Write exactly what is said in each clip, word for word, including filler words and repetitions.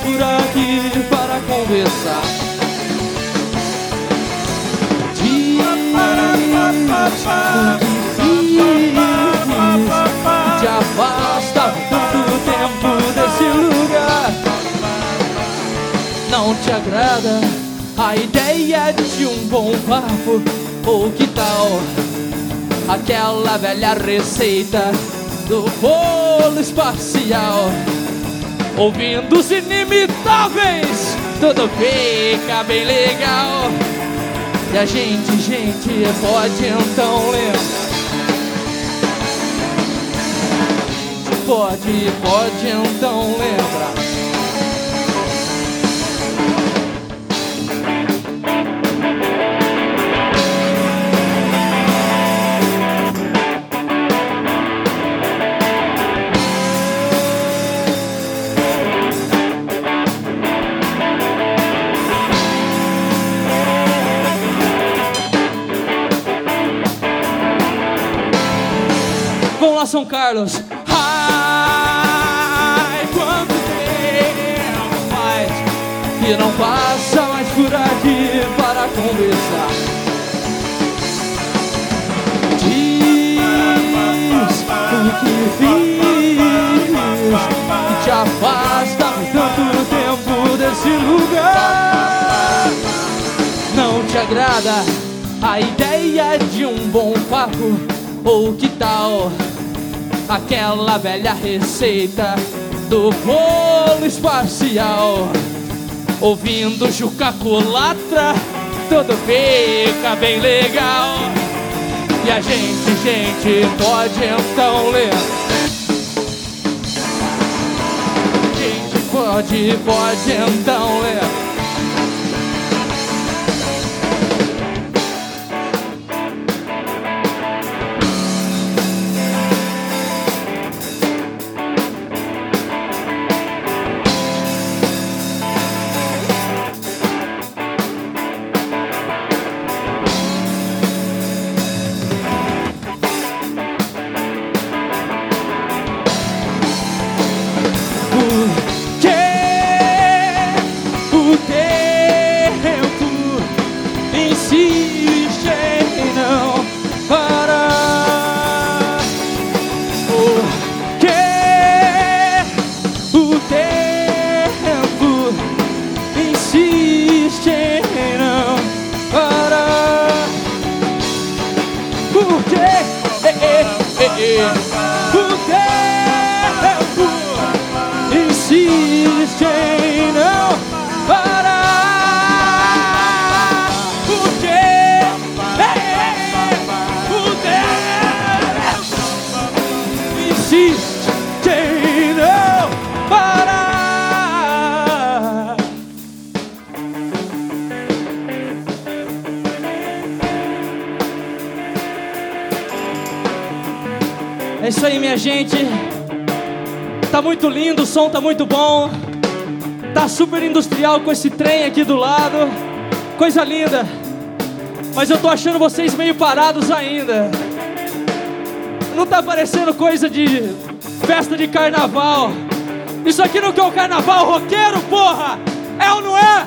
por aqui para conversar. Diz te afasta tanto tempo desse lugar. Não te agrada a ideia de um bom papo? Ou que tal aquela velha receita do bolo espacial? Ouvindo os inimitáveis, tudo fica bem legal. E a gente, gente, pode então lembrar. Pode, pode então lembrar. Vamos lá, São Carlos. Ai, quanto tempo faz que não passa mais por aqui para conversar. Diz o que fiz e te afasta tanto tempo desse lugar. Não te agrada a ideia de um bom papo? Ou que tal aquela velha receita do bolo espacial? Ouvindo Juca Culatra, tudo fica bem legal. E a gente, gente, pode então ler. Gente, pode, pode então ler. É isso aí, minha gente. Tá muito lindo, o som tá muito bom. Tá super industrial com esse trem aqui do lado. Coisa linda. Mas eu tô achando vocês meio parados ainda. Não tá parecendo coisa de festa de carnaval. Isso aqui não é o carnaval roqueiro, porra! É ou não é?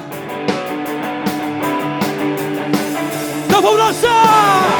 Então vamos dançar!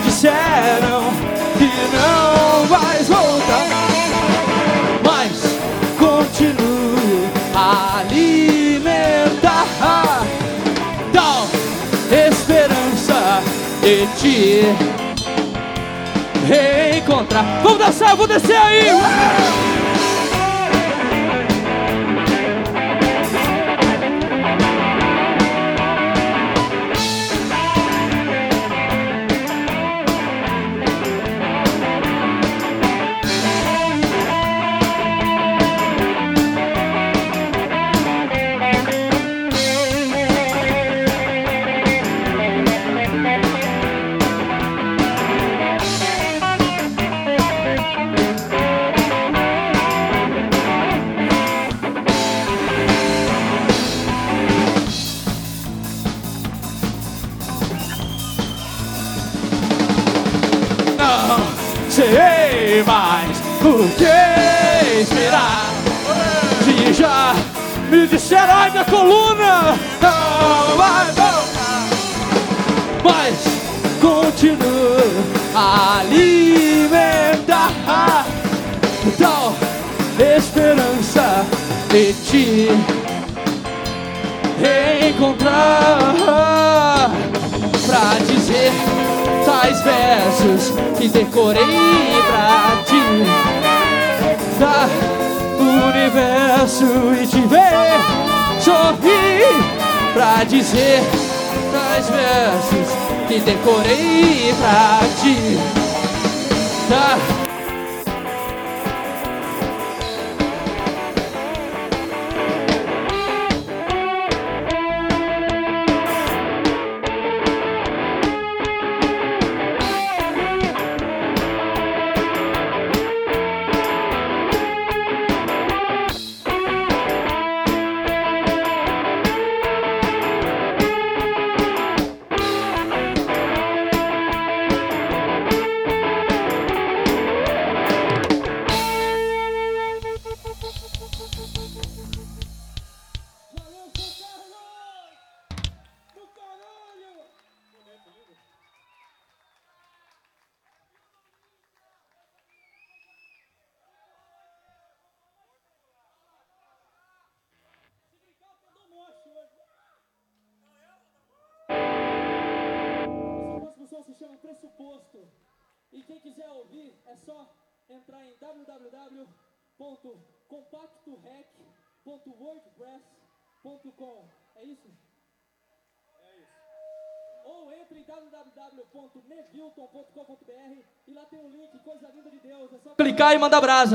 disseram que não vais voltar, mas continuo a alimentar tal esperança de te reencontrar. Vamos dançar, vou descer aí. Sei mais o que esperar. Se já me disseram, ai minha coluna não vai voltar, mas continuo a alimentar tal esperança de te reencontrar, pra dizer tais versos que decorei pra ti dar o universo e te ver sorrir, pra dizer tais versos que decorei pra ti dar. Se chama Pressuposto. E quem quiser ouvir é só entrar em w w w ponto compacto rec ponto wordpress ponto com. É isso? É isso. Ou entre em w w w ponto nevilton ponto com ponto b r e lá tem um link, coisa linda de Deus. É só clicar e mandar brasa.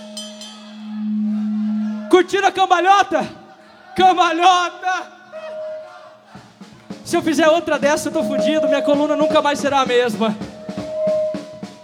Curtiram a cambalhota? Cambalhota! Se eu fizer outra dessa, eu tô fudido, minha coluna nunca mais será a mesma.